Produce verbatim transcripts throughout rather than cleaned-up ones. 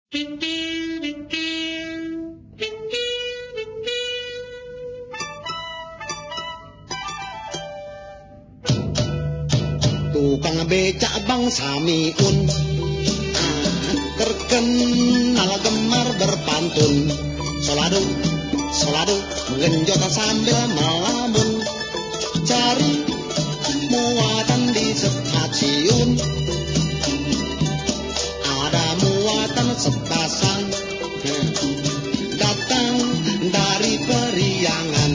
Tukang becak Bang Samiun, ah, terkenal gemar berpantun. Solado, solado, menggenjot sambil melamun, cari muatan di stasiun. Ada muatan sepasang datang dari Periangan,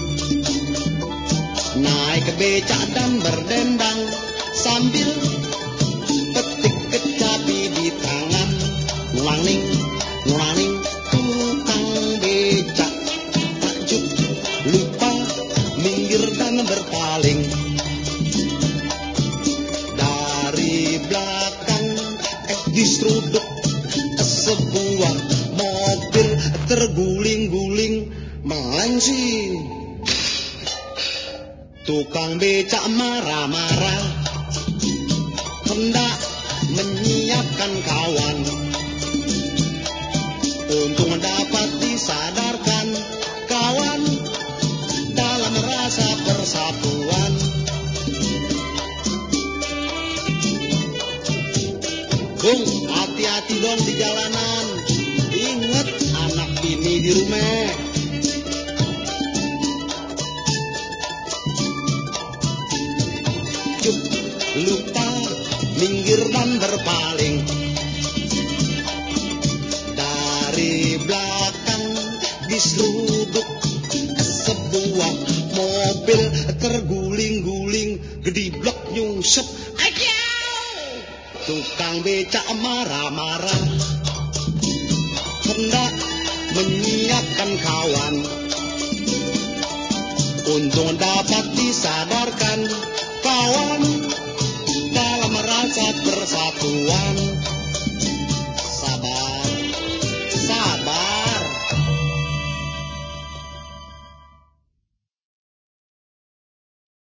naik ke becak dan berdendang sambil petik kecapi di tangan. Ngulaning, ngulaning, tukang becak takjub, lupa minggir dan berpaling. Dari belakang eh diseruduk sebuah mobil terguling-guling melengsing. Tukang becak marah-marah, hendak menyiapkan kawan. Untung dapat disadarkan kawan dalam rasa persatuan. Bung, hati-hati dong di jalanan. Ingat anak bini di rumah. Cuk, lupa minggir dan berpaling. Dari belakang diseruduk sebuah mobil terguling-guling, gediblok nyungsep. Ajau! Tukang becak marah-marah, hendak menyiapkan kawan. Untung dapat disadarkan kawan